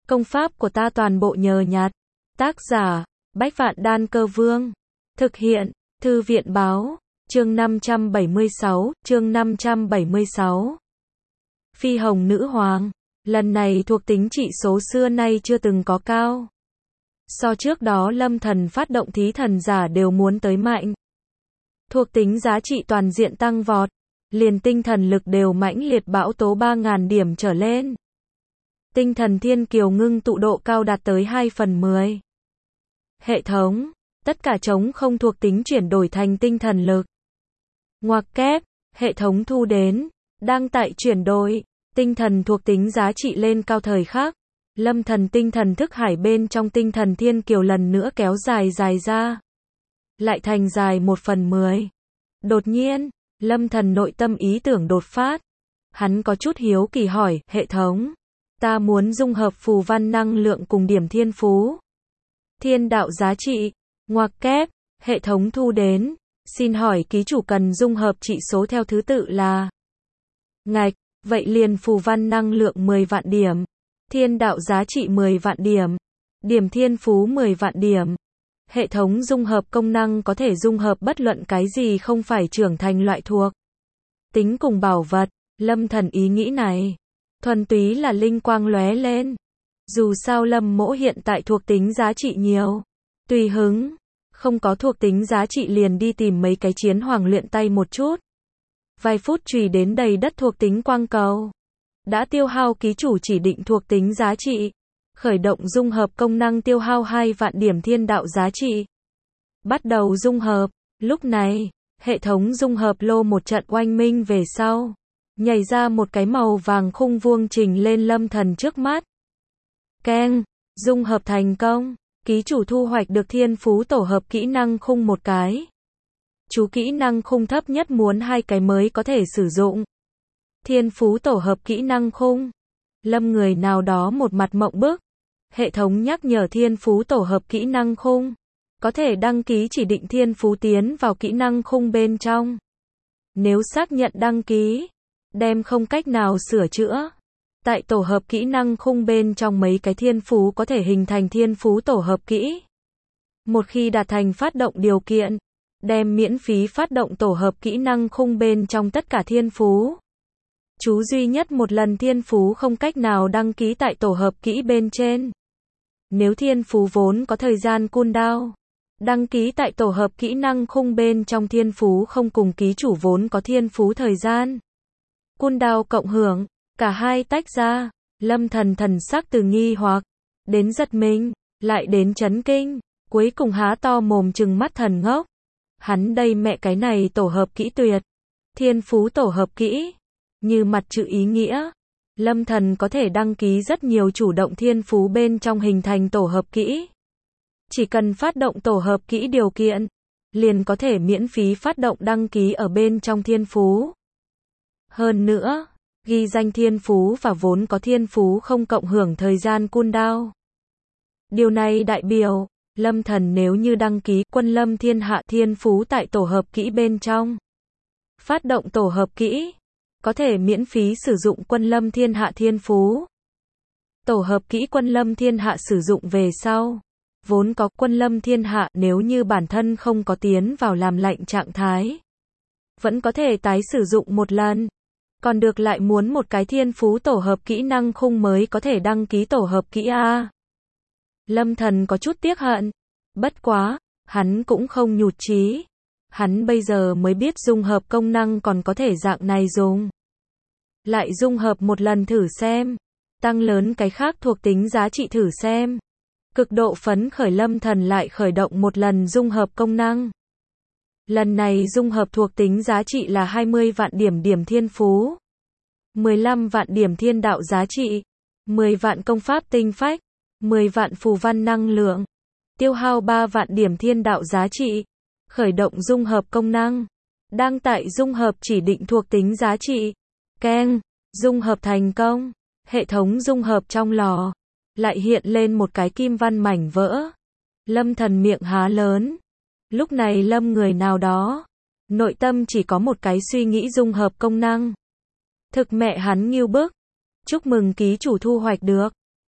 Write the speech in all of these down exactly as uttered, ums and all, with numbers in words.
Công pháp của ta toàn bộ nhờ nhặt. Tác giả, Bách Vạn Đan Cơ Vương. Thực hiện, Thư viện Báo. Chương năm trăm bảy mươi sáu, chương năm trăm bảy mươi sáu. Phi hồng nữ hoàng. Lần này thuộc tính trị số xưa nay chưa từng có cao. So trước đó Lâm Thần phát động thí thần giả đều muốn tới mạnh. Thuộc tính giá trị toàn diện tăng vọt. Liền tinh thần lực đều mãnh liệt bão tố ba nghìn điểm trở lên. Tinh thần thiên kiều ngưng tụ độ cao đạt tới hai phần mười. Hệ thống. Tất cả trống không thuộc tính chuyển đổi thành tinh thần lực. Ngoặc kép. Hệ thống thu đến. Đang tại chuyển đổi. Tinh thần thuộc tính giá trị lên cao thời khắc. Lâm Thần tinh thần thức hải bên trong tinh thần thiên kiều lần nữa kéo dài dài ra. Lại thành dài một phần mười. Đột nhiên, Lâm Thần nội tâm ý tưởng đột phát. Hắn có chút hiếu kỳ hỏi, hệ thống. Ta muốn dung hợp phù văn năng lượng cùng điểm thiên phú. Thiên đạo giá trị. Ngoặc kép. Hệ thống thu đến. Xin hỏi ký chủ cần dung hợp trị số theo thứ tự là. Ngạch. Vậy liền phù văn năng lượng mười vạn điểm. Thiên đạo giá trị mười vạn điểm. Điểm thiên phú mười vạn điểm. Hệ thống dung hợp công năng có thể dung hợp bất luận cái gì không phải trưởng thành loại thuộc tính cùng bảo vật. Lâm Thần ý nghĩ này thuần túy là linh quang lóe lên. Dù sao Lâm Mỗ hiện tại thuộc tính giá trị nhiều. Tùy hứng. Không có thuộc tính giá trị liền đi tìm mấy cái chiến hoàng luyện tay một chút. Vài phút chùy đến đầy đất thuộc tính quang cầu. Đã tiêu hao ký chủ chỉ định thuộc tính giá trị. Khởi động dung hợp công năng tiêu hao hai vạn điểm thiên đạo giá trị. Bắt đầu dung hợp. Lúc này, hệ thống dung hợp lô một trận oanh minh về sau. Nhảy ra một cái màu vàng khung vuông trình lên Lâm Thần trước mắt. Keng. Dung hợp thành công. Ký chủ thu hoạch được thiên phú tổ hợp kỹ năng khung một cái. Chú kỹ năng khung thấp nhất muốn hai cái mới có thể sử dụng. Thiên phú tổ hợp kỹ năng khung. Lâm người nào đó một mặt mộng bức. Hệ thống nhắc nhở thiên phú tổ hợp kỹ năng khung. Có thể đăng ký chỉ định thiên phú tiến vào kỹ năng khung bên trong. Nếu xác nhận đăng ký, đem không cách nào sửa chữa. Tại tổ hợp kỹ năng khung bên trong mấy cái thiên phú có thể hình thành thiên phú tổ hợp kỹ. Một khi đạt thành phát động điều kiện, đem miễn phí phát động tổ hợp kỹ năng khung bên trong tất cả thiên phú. Chú duy nhất một lần thiên phú không cách nào đăng ký tại tổ hợp kỹ bên trên. Nếu thiên phú vốn có thời gian cooldown, đăng ký tại tổ hợp kỹ năng khung bên trong thiên phú không cùng ký chủ vốn có thiên phú thời gian cooldown cộng hưởng, cả hai tách ra. Lâm Thần thần sắc từ nghi hoặc đến giật mình, lại đến chấn kinh, cuối cùng há to mồm trừng mắt thần ngốc. Hắn đây mẹ cái này tổ hợp kỹ tuyệt. Thiên phú tổ hợp kỹ. Như mặt chữ ý nghĩa. Lâm Thần có thể đăng ký rất nhiều chủ động thiên phú bên trong hình thành tổ hợp kỹ. Chỉ cần phát động tổ hợp kỹ điều kiện, liền có thể miễn phí phát động đăng ký ở bên trong thiên phú. Hơn nữa, ghi danh thiên phú và vốn có thiên phú không cộng hưởng thời gian cooldown. Điều này đại biểu, Lâm Thần nếu như đăng ký quân lâm thiên hạ thiên phú tại tổ hợp kỹ bên trong. Phát động tổ hợp kỹ. Có thể miễn phí sử dụng quân lâm thiên hạ thiên phú. Tổ hợp kỹ quân lâm thiên hạ sử dụng về sau. Vốn có quân lâm thiên hạ nếu như bản thân không có tiến vào làm lạnh trạng thái. Vẫn có thể tái sử dụng một lần. Còn được lại muốn một cái thiên phú tổ hợp kỹ năng khung mới có thể đăng ký tổ hợp kỹ A. Lâm Thần có chút tiếc hận. Bất quá, hắn cũng không nhụt chí. Hắn bây giờ mới biết dung hợp công năng còn có thể dạng này dùng. Lại dung hợp một lần thử xem. Tăng lớn cái khác thuộc tính giá trị thử xem. Cực độ phấn khởi Lâm Thần lại khởi động một lần dung hợp công năng. Lần này dung hợp thuộc tính giá trị là hai mươi vạn điểm điểm thiên phú. mười lăm vạn điểm thiên đạo giá trị. mười vạn công pháp tinh phách. mười vạn phù văn năng lượng. Tiêu hao ba vạn điểm thiên đạo giá trị. Khởi động dung hợp công năng. Đang tại dung hợp chỉ định thuộc tính giá trị. Keng. Dung hợp thành công. Hệ thống dung hợp trong lò. Lại hiện lên một cái kim văn mảnh vỡ. Lâm Thần miệng há lớn. Lúc này Lâm người nào đó. Nội tâm chỉ có một cái suy nghĩ dung hợp công năng. Thực mẹ hắn nghiêu bức. Chúc mừng ký chủ thu hoạch được.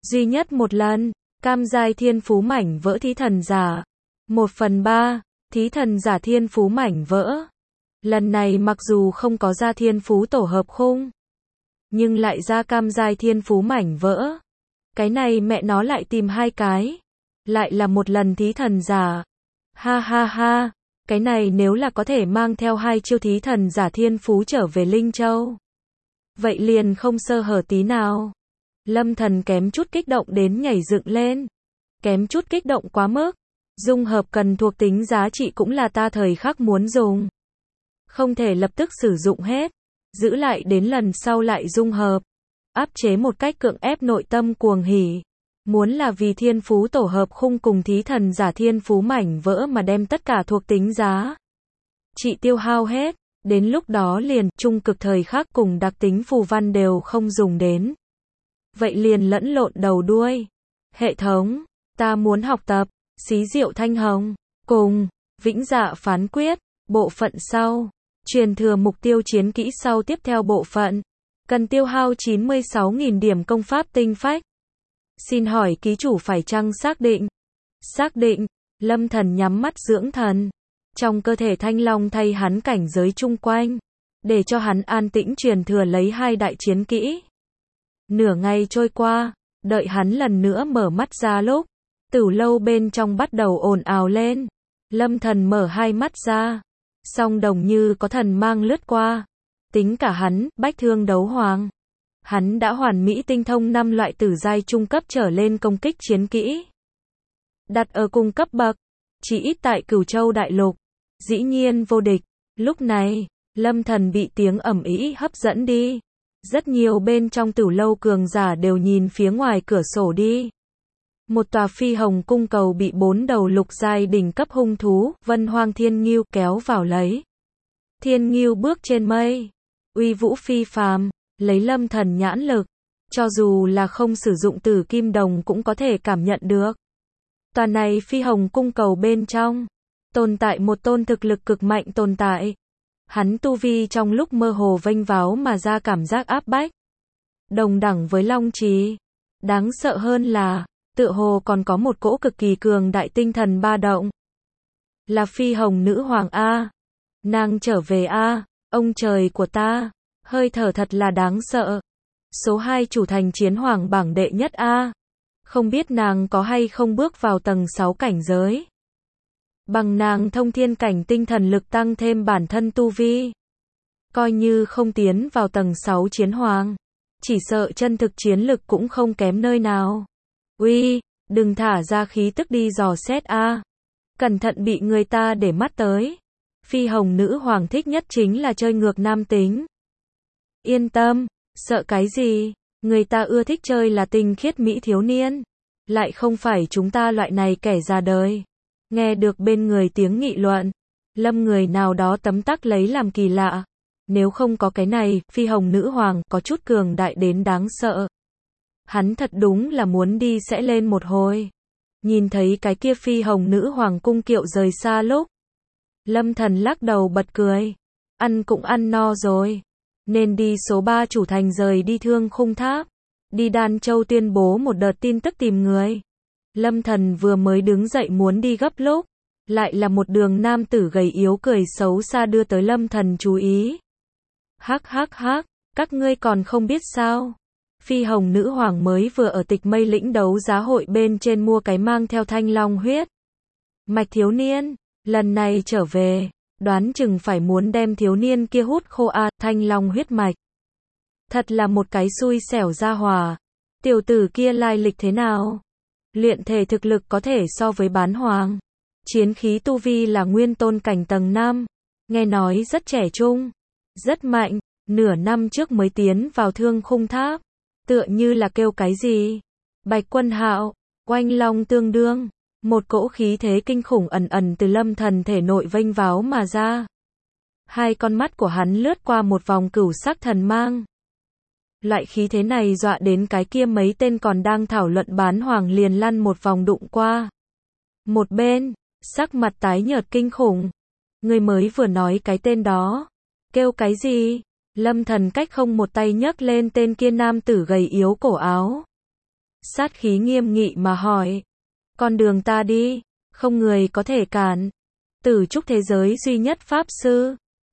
Duy nhất một lần, cam giai thiên phú mảnh vỡ thí thần giả. Một phần ba, thí thần giả thiên phú mảnh vỡ. Lần này mặc dù không có ra thiên phú tổ hợp khung, nhưng lại ra cam giai thiên phú mảnh vỡ. Cái này mẹ nó lại tìm hai cái. Lại là một lần thí thần giả. Ha ha ha, cái này nếu là có thể mang theo hai chiêu thí thần giả thiên phú trở về Linh Châu, vậy liền không sơ hở tí nào. Lâm Thần kém chút kích động đến nhảy dựng lên. Kém chút kích động quá mức. Dung hợp cần thuộc tính giá trị cũng là ta thời khắc muốn dùng. Không thể lập tức sử dụng hết. Giữ lại đến lần sau lại dung hợp. Áp chế một cách cưỡng ép nội tâm cuồng hỉ. Muốn là vì thiên phú tổ hợp khung cùng thí thần giả thiên phú mảnh vỡ mà đem tất cả thuộc tính giá trị tiêu hao hết. Đến lúc đó liền trung cực thời khắc cùng đặc tính phù văn đều không dùng đến. Vậy liền lẫn lộn đầu đuôi. Hệ thống, ta muốn học tập, xí diệu thanh hồng, cùng, vĩnh dạ phán quyết, bộ phận sau, truyền thừa mục tiêu chiến kỹ sau tiếp theo bộ phận, cần tiêu hao chín mươi sáu nghìn điểm công pháp tinh phách. Xin hỏi ký chủ phải chăng xác định? Xác định, Lâm Thần nhắm mắt dưỡng thần. Trong cơ thể thanh long thay hắn cảnh giới chung quanh, để cho hắn an tĩnh truyền thừa lấy hai đại chiến kỹ. Nửa ngày trôi qua, đợi hắn lần nữa mở mắt ra lúc, Tửu lâu bên trong bắt đầu ồn ào lên. Lâm Thần mở hai mắt ra, song đồng như có thần mang lướt qua. Tính cả hắn, bách thương đấu hoàng. Hắn đã hoàn mỹ tinh thông năm loại tử giai trung cấp trở lên công kích chiến kỹ. Đặt ở cùng cấp bậc, chỉ ít tại Cửu Châu Đại Lục, dĩ nhiên vô địch. Lúc này, Lâm Thần bị tiếng ầm ĩ hấp dẫn đi. Rất nhiều bên trong Tửu lâu cường giả đều nhìn phía ngoài cửa sổ đi. Một tòa phi hồng cung cầu bị bốn đầu lục giai đỉnh cấp hung thú, Vân Hoang Thiên Ngưu kéo vào lấy. Thiên Ngưu bước trên mây, uy vũ phi phàm, lấy Lâm Thần nhãn lực, cho dù là không sử dụng Tử Kim Đồng cũng có thể cảm nhận được. Tòa này phi hồng cung cầu bên trong, tồn tại một tôn thực lực cực mạnh tồn tại. Hắn tu vi trong lúc mơ hồ vênh váo mà ra cảm giác áp bách. Đồng đẳng với Long Trì. Đáng sợ hơn là, tựa hồ còn có một cỗ cực kỳ cường đại tinh thần ba động. Là phi hồng nữ hoàng A. Nàng trở về A, ông trời của ta. Hơi thở thật là đáng sợ. Số hai chủ thành chiến hoàng bảng đệ nhất A. Không biết nàng có hay không bước vào tầng sáu cảnh giới. Bằng nàng thông thiên cảnh tinh thần lực tăng thêm bản thân tu vi. Coi như không tiến vào tầng sáu chiến hoàng. Chỉ sợ chân thực chiến lực cũng không kém nơi nào. Uy, đừng thả ra khí tức đi dò xét a. Cẩn thận bị người ta để mắt tới. Phi hồng nữ hoàng thích nhất chính là chơi ngược nam tính. Yên tâm, sợ cái gì? Người ta ưa thích chơi là tinh khiết mỹ thiếu niên. Lại không phải chúng ta loại này kẻ già đời. Nghe được bên người tiếng nghị luận. Lâm người nào đó tấm tắc lấy làm kỳ lạ. Nếu không có cái này, phi hồng nữ hoàng có chút cường đại đến đáng sợ. Hắn thật đúng là muốn đi sẽ lên một hồi. Nhìn thấy cái kia phi hồng nữ hoàng cung kiệu rời xa lúc. Lâm Thần lắc đầu bật cười. Ăn cũng ăn no rồi. Nên đi số ba chủ thành rời đi Thương Khung Tháp. Đi Đan Châu tuyên bố một đợt tin tức tìm người. Lâm Thần vừa mới đứng dậy muốn đi gấp lúc. Lại là một đường nam tử gầy yếu cười xấu xa đưa tới Lâm Thần chú ý. Hắc hắc hắc, các ngươi còn không biết sao. Phi hồng nữ hoàng mới vừa ở Tịch Mây lĩnh đấu giá hội bên trên mua cái mang theo thanh long huyết mạch thiếu niên, lần này trở về, đoán chừng phải muốn đem thiếu niên kia hút khô a, thanh long huyết mạch. Thật là một cái xui xẻo gia hỏa. Tiểu tử kia lai lịch thế nào? Luyện thể thực lực có thể so với bán hoàng. Chiến khí tu vi là nguyên tôn cảnh tầng năm. Nghe nói rất trẻ trung, rất mạnh, nửa năm trước mới tiến vào Thương Khung Tháp. Tựa như là kêu cái gì? Bạch Quân Hạo, oanh long tương đương. Một cỗ khí thế kinh khủng ẩn ẩn từ Lâm Thần thể nội vênh váo mà ra. Hai con mắt của hắn lướt qua một vòng cửu sắc thần mang. Loại khí thế này dọa đến cái kia mấy tên còn đang thảo luận bán hoàng liền lăn một vòng đụng qua. Một bên, sắc mặt tái nhợt kinh khủng. Người mới vừa nói cái tên đó. Kêu cái gì? Lâm Thần cách không một tay nhấc lên tên kia nam tử gầy yếu cổ áo. Sát khí nghiêm nghị mà hỏi. Con đường ta đi, không người có thể cản. Tử trúc thế giới duy nhất pháp sư.